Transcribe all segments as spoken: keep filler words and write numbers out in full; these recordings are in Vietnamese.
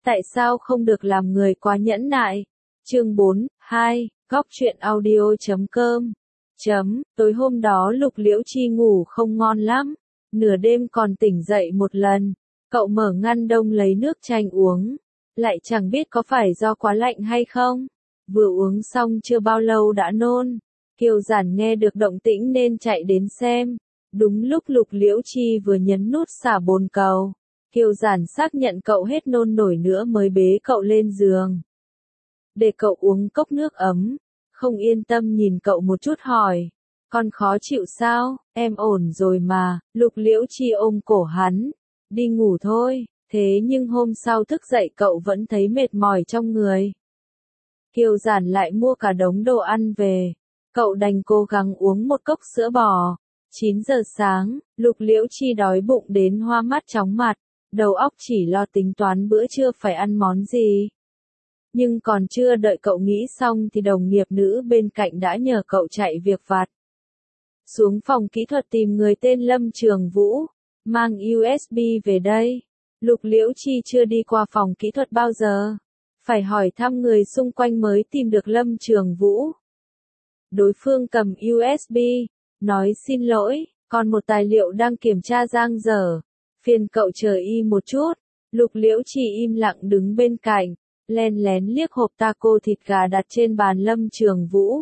Tại sao không được làm người quá nhẫn nại? Chương bốn, hai, góc truyện audio chấm com. Chấm, tối hôm đó Lục Liễu Chi ngủ không ngon lắm, nửa đêm còn tỉnh dậy một lần, cậu mở ngăn đông lấy nước chanh uống, lại chẳng biết có phải do quá lạnh hay không, vừa uống xong chưa bao lâu đã nôn. Kiều Giản nghe được động tĩnh nên chạy đến xem, đúng lúc Lục Liễu Chi vừa nhấn nút xả bồn cầu. Kiều Giản xác nhận cậu hết nôn nổi nữa mới bế cậu lên giường. Để cậu uống cốc nước ấm, không yên tâm nhìn cậu một chút hỏi, con khó chịu sao, em ổn rồi mà, Lục Liễu Chi ôm cổ hắn, đi ngủ thôi, thế nhưng hôm sau thức dậy cậu vẫn thấy mệt mỏi trong người. Kiều Giản lại mua cả đống đồ ăn về, cậu đành cố gắng uống một cốc sữa bò. chín giờ sáng, Lục Liễu Chi đói bụng đến hoa mắt chóng mặt, đầu óc chỉ lo tính toán bữa trưa phải ăn món gì. Nhưng còn chưa đợi cậu nghĩ xong thì đồng nghiệp nữ bên cạnh đã nhờ cậu chạy việc vặt. Xuống phòng kỹ thuật tìm người tên Lâm Trường Vũ, mang u ét bê về đây. Lục Liễu Chi chưa đi qua phòng kỹ thuật bao giờ, phải hỏi thăm người xung quanh mới tìm được Lâm Trường Vũ. Đối phương cầm u ét bê, nói xin lỗi, còn một tài liệu đang kiểm tra dang dở, phiền cậu chờ y một chút. Lục Liễu Chi im lặng đứng bên cạnh, len lén liếc hộp taco thịt gà đặt trên bàn Lâm Trường Vũ.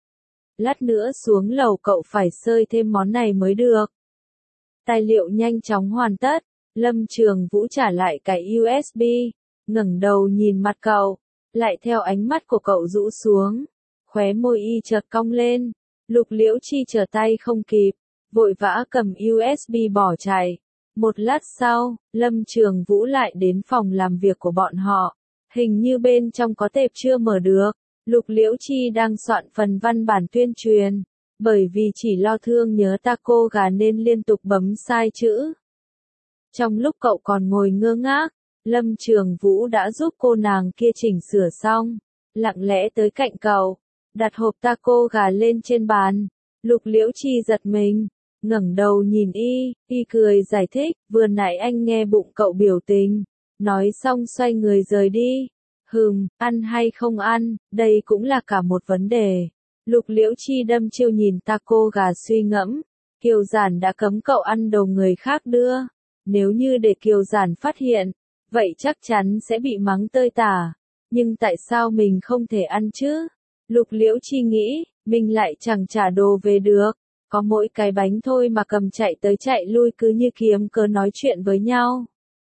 Lát nữa xuống lầu cậu phải xơi thêm món này mới được. Tài liệu nhanh chóng hoàn tất, Lâm Trường Vũ trả lại cái u ét bê, ngẩng đầu nhìn mặt cậu, lại theo ánh mắt của cậu rũ xuống, khóe môi y chợt cong lên. Lục Liễu Chi trở tay không kịp, vội vã cầm u ét bê bỏ chạy. Một lát sau, Lâm Trường Vũ lại đến phòng làm việc của bọn họ. Hình như bên trong có tệp chưa mở được. Lục Liễu Chi đang soạn phần văn bản tuyên truyền, bởi vì chỉ lo thương nhớ taco gà nên liên tục bấm sai chữ. Trong lúc cậu còn ngồi ngơ ngác, Lâm Trường Vũ đã giúp cô nàng kia chỉnh sửa xong, lặng lẽ tới cạnh cậu, đặt hộp taco gà lên trên bàn. Lục Liễu Chi giật mình, ngẩng đầu nhìn y, y cười giải thích, vừa nãy anh nghe bụng cậu biểu tình, nói xong xoay người rời đi. Hừm, ăn hay không ăn, đây cũng là cả một vấn đề. Lục Liễu Chi đâm chiêu nhìn taco gà suy ngẫm, Kiều Giản đã cấm cậu ăn đồ người khác đưa. Nếu như để Kiều Giản phát hiện, vậy chắc chắn sẽ bị mắng tơi tả. Nhưng tại sao mình không thể ăn chứ? Lục Liễu Chi nghĩ, mình lại chẳng trả đồ về được. Có mỗi cái bánh thôi mà cầm chạy tới chạy lui cứ như kiếm cớ nói chuyện với nhau.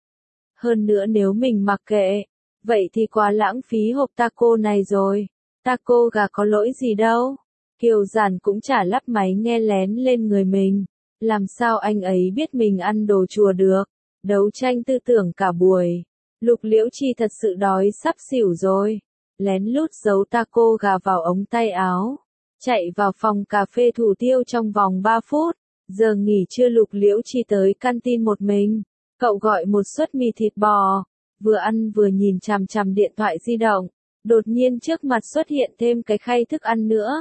Hơn nữa nếu mình mặc kệ, vậy thì quá lãng phí hộp taco này rồi. Taco gà có lỗi gì đâu. Kiều Giản cũng chả lắp máy nghe lén lên người mình. Làm sao anh ấy biết mình ăn đồ chùa được? Đấu tranh tư tưởng cả buổi. Lục Liễu Chi thật sự đói sắp xỉu rồi. Lén lút giấu taco gà vào ống tay áo. Chạy vào phòng cà phê thủ tiêu trong vòng ba phút. Giờ nghỉ trưa Lục Liễu Chi tới canteen một mình. Cậu gọi một suất mì thịt bò. Vừa ăn vừa nhìn chằm chằm điện thoại di động. Đột nhiên trước mặt xuất hiện thêm cái khay thức ăn nữa.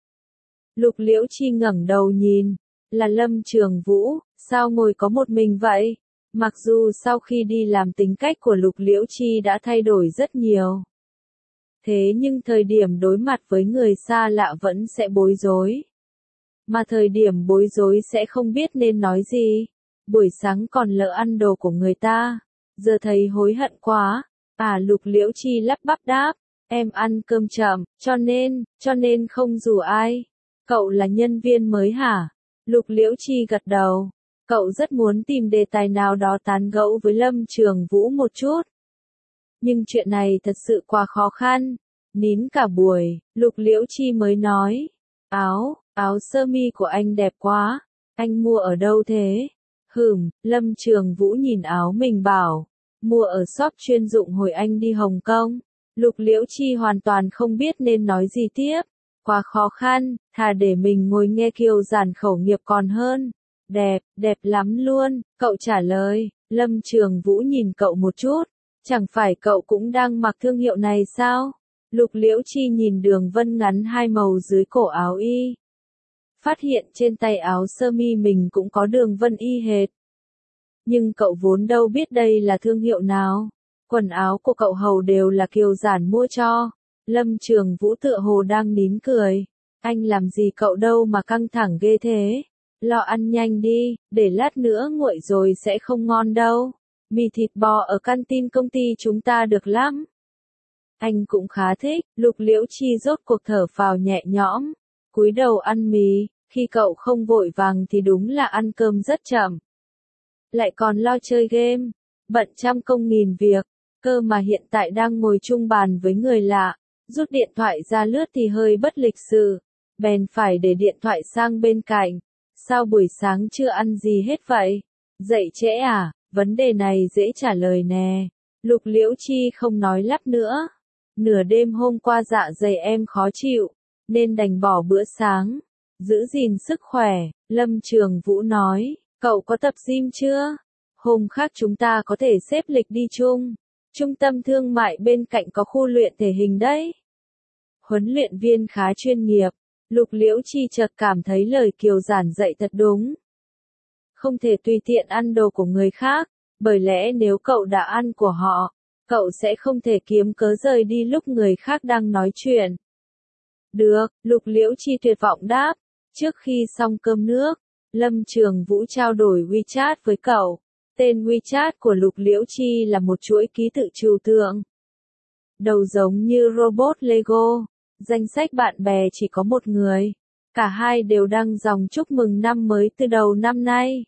Lục Liễu Chi ngẩng đầu nhìn. Là Lâm Trường Vũ, sao ngồi có một mình vậy? Mặc dù sau khi đi làm tính cách của Lục Liễu Chi đã thay đổi rất nhiều. Thế nhưng thời điểm đối mặt với người xa lạ vẫn sẽ bối rối. Mà thời điểm bối rối sẽ không biết nên nói gì. Buổi sáng còn lỡ ăn đồ của người ta. Giờ thấy hối hận quá. À Lục Liễu Chi lắp bắp đáp. Em ăn cơm chậm, cho nên, cho nên không rủ ai. Cậu là nhân viên mới hả? Lục Liễu Chi gật đầu. Cậu rất muốn tìm đề tài nào đó tán gẫu với Lâm Trường Vũ một chút. Nhưng chuyện này thật sự quá khó khăn. Nín cả buổi, Lục Liễu Chi mới nói. Áo, áo sơ mi của anh đẹp quá. Anh mua ở đâu thế? Hừm, Lâm Trường Vũ nhìn áo mình bảo. Mua ở shop chuyên dụng hồi anh đi Hồng Kông. Lục Liễu Chi hoàn toàn không biết nên nói gì tiếp. Quá khó khăn, thà để mình ngồi nghe Kiều Giản khẩu nghiệp còn hơn. Đẹp, đẹp lắm luôn, cậu trả lời. Lâm Trường Vũ nhìn cậu một chút. Chẳng phải cậu cũng đang mặc thương hiệu này sao? Lục Liễu Chi nhìn đường vân ngắn hai màu dưới cổ áo y. Phát hiện trên tay áo sơ mi mình cũng có đường vân y hệt. Nhưng cậu vốn đâu biết đây là thương hiệu nào. Quần áo của cậu hầu đều là Kiều Giản mua cho. Lâm Trường Vũ tựa hồ đang nín cười. Anh làm gì cậu đâu mà căng thẳng ghê thế. Lo ăn nhanh đi, để lát nữa nguội rồi sẽ không ngon đâu. Mì thịt bò ở canteen công ty chúng ta được lắm. Anh cũng khá thích. Lục Liễu Chi rốt cuộc thở phào nhẹ nhõm. Cúi đầu ăn mì. Khi cậu không vội vàng thì đúng là ăn cơm rất chậm. Lại còn lo chơi game. Bận trăm công nghìn việc. Cơ mà hiện tại đang ngồi chung bàn với người lạ. Rút điện thoại ra lướt thì hơi bất lịch sự. Bèn phải để điện thoại sang bên cạnh. Sao buổi sáng chưa ăn gì hết vậy? Dậy trễ à? Vấn đề này dễ trả lời nè. Lục Liễu Chi không nói lắp nữa. Nửa đêm hôm qua dạ dày em khó chịu, nên đành bỏ bữa sáng. Giữ gìn sức khỏe, Lâm Trường Vũ nói. Cậu có tập gym chưa? Hôm khác chúng ta có thể xếp lịch đi chung. Trung tâm thương mại bên cạnh có khu luyện thể hình đấy. Huấn luyện viên khá chuyên nghiệp. Lục Liễu Chi chợt cảm thấy lời Kiều Giản dạy thật đúng. Không thể tùy tiện ăn đồ của người khác, bởi lẽ nếu cậu đã ăn của họ, cậu sẽ không thể kiếm cớ rời đi lúc người khác đang nói chuyện. Được, Lục Liễu Chi tuyệt vọng đáp. Trước khi xong cơm nước, Lâm Trường Vũ trao đổi WeChat với cậu. Tên WeChat của Lục Liễu Chi là một chuỗi ký tự trừu tượng. Đầu giống như robot Lego. Danh sách bạn bè chỉ có một người. Cả hai đều đăng dòng chúc mừng năm mới từ đầu năm nay.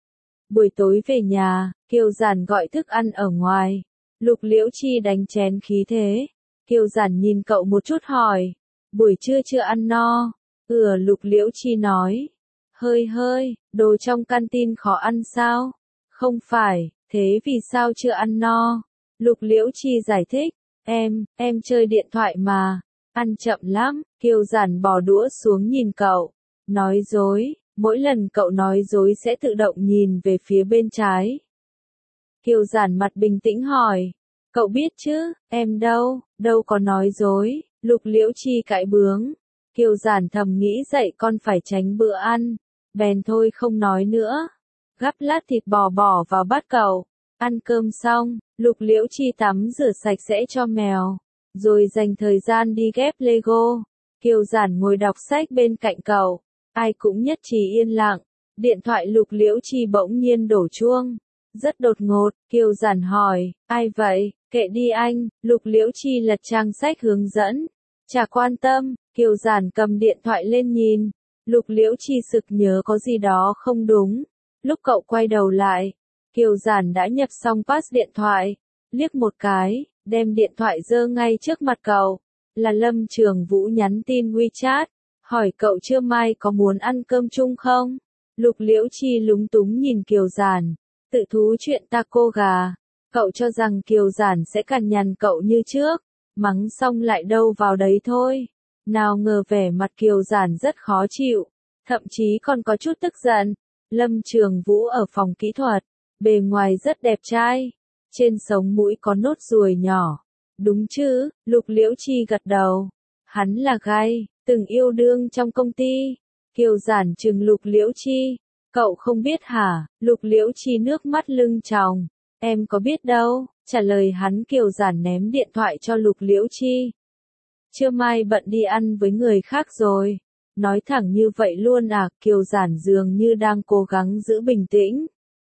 Buổi tối về nhà, Kiều Giản gọi thức ăn ở ngoài. Lục Liễu Chi đánh chén khí thế. Kiều Giản nhìn cậu một chút hỏi. Buổi trưa chưa ăn no? Ừ, Lục Liễu Chi nói. Hơi hơi, đồ trong canteen khó ăn sao? Không phải, thế vì sao chưa ăn no? Lục Liễu Chi giải thích. Em, em chơi điện thoại mà. Ăn chậm lắm. Kiều Giản bỏ đũa xuống nhìn cậu. Nói dối, mỗi lần cậu nói dối sẽ tự động nhìn về phía bên trái. Kiều Giản mặt bình tĩnh hỏi. Cậu biết chứ, em đâu, đâu có nói dối. Lục Liễu Chi cãi bướng. Kiều Giản thầm nghĩ dậy con phải tránh bữa ăn. Bèn thôi không nói nữa. Gắp lát thịt bò bỏ vào bát cậu. Ăn cơm xong, Lục Liễu Chi tắm rửa sạch sẽ cho mèo. Rồi dành thời gian đi ghép Lego. Kiều Giản ngồi đọc sách bên cạnh cậu. Ai cũng nhất trí yên lặng. Điện thoại Lục Liễu Chi bỗng nhiên đổ chuông. Rất đột ngột, Kiều Giản hỏi, ai vậy? Kệ đi anh. Lục Liễu Chi lật trang sách hướng dẫn. Chả quan tâm. Kiều Giản cầm điện thoại lên nhìn. Lục Liễu Chi sực nhớ có gì đó không đúng. Lúc cậu quay đầu lại, Kiều Giản đã nhập xong pass điện thoại. Liếc một cái, đem điện thoại giơ ngay trước mặt cậu. Là Lâm Trường Vũ nhắn tin WeChat. Hỏi cậu trưa mai có muốn ăn cơm chung không? Lục Liễu Chi lúng túng nhìn Kiều Giản. Tự thú chuyện taco gà. Cậu cho rằng Kiều Giản sẽ cằn nhằn cậu như trước. Mắng xong lại đâu vào đấy thôi. Nào ngờ vẻ mặt Kiều Giản rất khó chịu. Thậm chí còn có chút tức giận. Lâm Trường Vũ ở phòng kỹ thuật. Bề ngoài rất đẹp trai. Trên sống mũi có nốt ruồi nhỏ. Đúng chứ, Lục Liễu Chi gật đầu. Hắn là gay, từng yêu đương trong công ty. Kiều Giản trừng Lục Liễu Chi. Cậu không biết hả? Lục Liễu Chi nước mắt lưng tròng. Em có biết đâu. Trả lời hắn, Kiều Giản ném điện thoại cho Lục Liễu Chi. Trưa mai bận đi ăn với người khác rồi. Nói thẳng như vậy luôn à? Kiều Giản dường như đang cố gắng giữ bình tĩnh.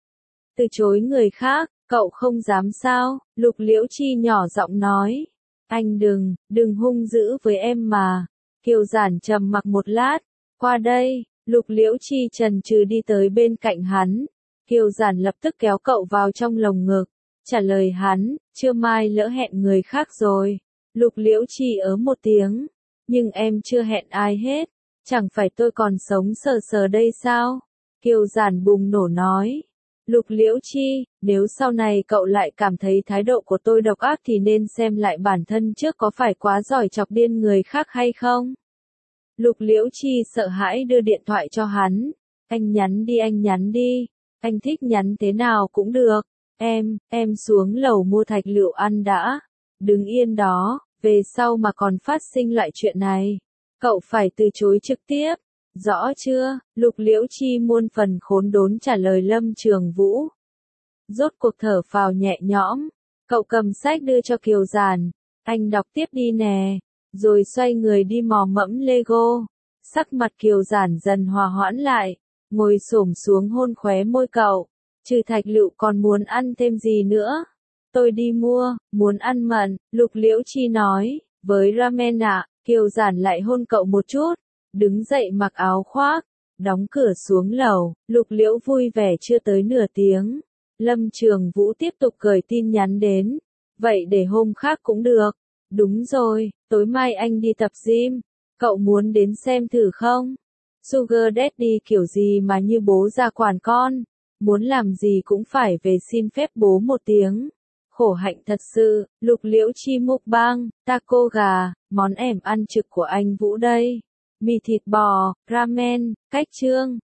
Từ chối người khác, cậu không dám sao? Lục Liễu Chi nhỏ giọng nói. Anh đừng, đừng hung dữ với em mà. Kiều Giản trầm mặc một lát. Qua đây. Lục Liễu Chi chần chừ đi tới bên cạnh hắn. Kiều Giản lập tức kéo cậu vào trong lồng ngực. Trả lời hắn, trưa mai lỡ hẹn người khác rồi. Lục Liễu Chi ớ một tiếng. Nhưng em chưa hẹn ai hết. Chẳng phải tôi còn sống sờ sờ đây sao? Kiều Giản bùng nổ nói. Lục Liễu Chi, nếu sau này cậu lại cảm thấy thái độ của tôi độc ác thì nên xem lại bản thân trước có phải quá giỏi chọc điên người khác hay không? Lục Liễu Chi sợ hãi đưa điện thoại cho hắn. Anh nhắn đi, anh nhắn đi. Anh thích nhắn thế nào cũng được. Em, em xuống lầu mua thạch lựu ăn đã. Đứng yên đó, về sau mà còn phát sinh loại chuyện này. Cậu phải từ chối trực tiếp. Rõ chưa? Lục Liễu Chi muôn phần khốn đốn trả lời Lâm Trường Vũ. Rốt cuộc thở phào nhẹ nhõm. Cậu cầm sách đưa cho Kiều Giản. Anh đọc tiếp đi nè. Rồi xoay người đi mò mẫm Lego. Sắc mặt Kiều Giản dần hòa hoãn lại. Ngồi xổm xuống hôn khóe môi cậu. Trừ thạch lựu còn muốn ăn thêm gì nữa? Tôi đi mua, muốn ăn mận, Lục Liễu Chi nói. Với ramen ạ. Kiều Giản lại hôn cậu một chút. Đứng dậy mặc áo khoác. Đóng cửa xuống lầu. Lục Liễu vui vẻ chưa tới nửa tiếng. Lâm Trường Vũ tiếp tục gửi tin nhắn đến. Vậy để hôm khác cũng được. Đúng rồi, tối mai anh đi tập gym. Cậu muốn đến xem thử không? Sugar Daddy kiểu gì mà như bố già quản con. Muốn làm gì cũng phải về xin phép bố một tiếng. Khổ hạnh thật sự. Lục Liễu Chi mukbang, taco gà, món ẻm ăn trực của anh Vũ đây. Mì thịt bò, ramen, cách trương.